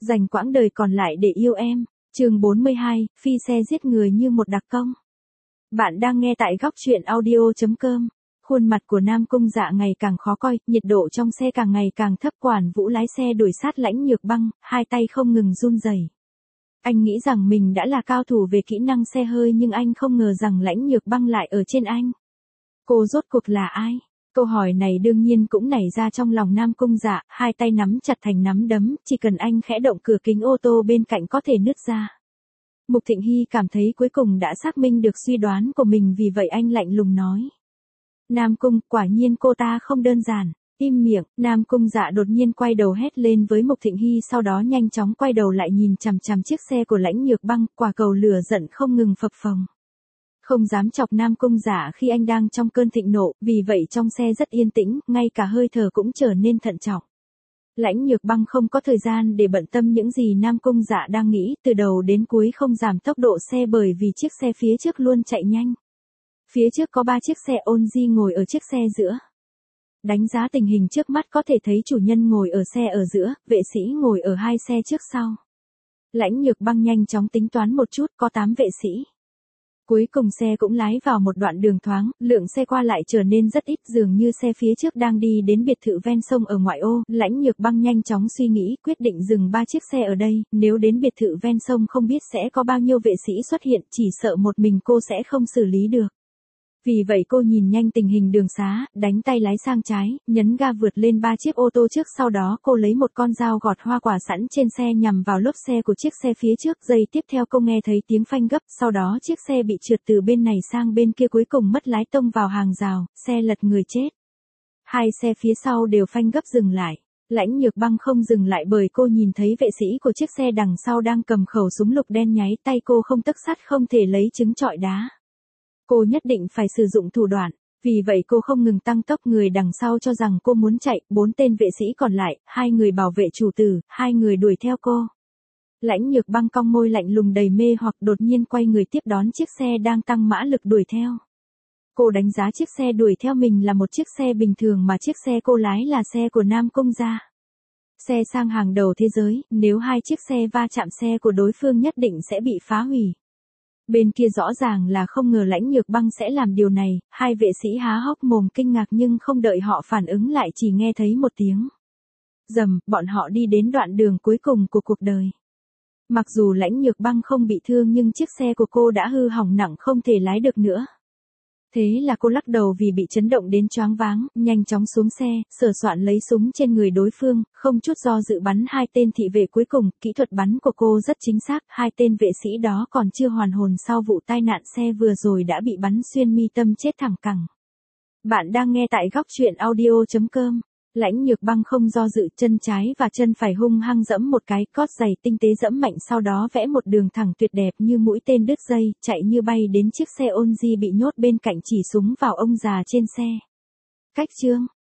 Dành quãng đời còn lại để yêu em. Chương 42, phi xe giết người như một đặc công. Bạn đang nghe tại góc truyện audio.com. Khuôn mặt của Nam Cung Dạ ngày càng khó coi, nhiệt độ trong xe càng ngày càng thấp. Quản Vũ lái xe đuổi sát Lãnh Nhược Băng, hai tay không ngừng run rẩy. Anh nghĩ rằng mình đã là cao thủ về kỹ năng xe hơi nhưng anh không ngờ rằng Lãnh Nhược Băng lại ở trên anh. Cô rốt cuộc là ai? Câu hỏi này đương nhiên cũng nảy ra trong lòng Nam Cung Dạ, hai tay nắm chặt thành nắm đấm, chỉ cần anh khẽ động cửa kính ô tô bên cạnh có thể nứt ra. Mục Thịnh Hy cảm thấy cuối cùng đã xác minh được suy đoán của mình, vì vậy anh lạnh lùng nói. Nam Cung, quả nhiên cô ta không đơn giản. Im miệng. Nam Cung Dạ đột nhiên quay đầu hét lên với Mục Thịnh Hy, sau đó nhanh chóng quay đầu lại nhìn chằm chằm chiếc xe của Lãnh Nhược Băng, quả cầu lửa giận không ngừng phập phồng. Không dám chọc Nam Cung Dạ khi anh đang trong cơn thịnh nộ, vì vậy trong xe rất yên tĩnh, ngay cả hơi thở cũng trở nên thận trọng. Lãnh Nhược Băng không có thời gian để bận tâm những gì Nam Cung Dạ đang nghĩ, từ đầu đến cuối không giảm tốc độ xe bởi vì chiếc xe phía trước luôn chạy nhanh. Phía trước có 3 chiếc xe Onzy ngồi ở chiếc xe giữa. Đánh giá tình hình trước mắt có thể thấy chủ nhân ngồi ở xe ở giữa, vệ sĩ ngồi ở 2 xe trước sau. Lãnh Nhược Băng nhanh chóng tính toán một chút, có 8 vệ sĩ. Cuối cùng xe cũng lái vào một đoạn đường thoáng, lượng xe qua lại trở nên rất ít, dường như xe phía trước đang đi đến biệt thự ven sông ở ngoại ô. Lãnh Nhược Băng nhanh chóng suy nghĩ, quyết định dừng 3 chiếc xe ở đây, nếu đến biệt thự ven sông không biết sẽ có bao nhiêu vệ sĩ xuất hiện, chỉ sợ một mình cô sẽ không xử lý được. Vì vậy cô nhìn nhanh tình hình đường xá, đánh tay lái sang trái, nhấn ga vượt lên 3 chiếc ô tô trước, sau đó cô lấy một con dao gọt hoa quả sẵn trên xe nhằm vào lốp xe của chiếc xe phía trước. Giây tiếp theo cô nghe thấy tiếng phanh gấp, sau đó chiếc xe bị trượt từ bên này sang bên kia, cuối cùng mất lái tông vào hàng rào, xe lật người chết. 2 xe phía sau đều phanh gấp dừng lại. Lãnh Nhược Băng không dừng lại bởi cô nhìn thấy vệ sĩ của chiếc xe đằng sau đang cầm khẩu súng lục đen nháy, tay cô không tấc sắt không thể lấy trứng trọi đá. Cô nhất định phải sử dụng thủ đoạn, vì vậy cô không ngừng tăng tốc. Người đằng sau cho rằng cô muốn chạy, 4 tên vệ sĩ còn lại, 2 người bảo vệ chủ tử, 2 người đuổi theo cô. Lãnh Nhược Băng cong môi lạnh lùng đầy mê hoặc, đột nhiên quay người tiếp đón chiếc xe đang tăng mã lực đuổi theo. Cô đánh giá chiếc xe đuổi theo mình là một chiếc xe bình thường mà chiếc xe cô lái là xe của Nam Cung Gia. Xe sang hàng đầu thế giới, nếu 2 chiếc xe va chạm xe của đối phương nhất định sẽ bị phá hủy. Bên kia rõ ràng là không ngờ Lãnh Nhược Băng sẽ làm điều này, 2 vệ sĩ há hốc mồm kinh ngạc nhưng không đợi họ phản ứng lại chỉ nghe thấy một tiếng rầm, bọn họ đi đến đoạn đường cuối cùng của cuộc đời. Mặc dù Lãnh Nhược Băng không bị thương nhưng chiếc xe của cô đã hư hỏng nặng không thể lái được nữa. Thế là cô lắc đầu vì bị chấn động đến choáng váng, nhanh chóng xuống xe, sờ soạn lấy súng trên người đối phương, không chút do dự bắn 2 tên thị vệ cuối cùng. Kỹ thuật bắn của cô rất chính xác, 2 tên vệ sĩ đó còn chưa hoàn hồn sau vụ tai nạn xe vừa rồi đã bị bắn xuyên mi tâm chết thẳng cẳng. Bạn đang nghe tại góc truyện audio.com. Lãnh Nhược Băng không do dự, chân trái và chân phải hung hăng giẫm một cái, cót giày tinh tế giẫm mạnh, sau đó vẽ một đường thẳng tuyệt đẹp như mũi tên đứt dây, chạy như bay đến chiếc xe Onzy bị nhốt bên cạnh, chỉ súng vào ông già trên xe. Cách chương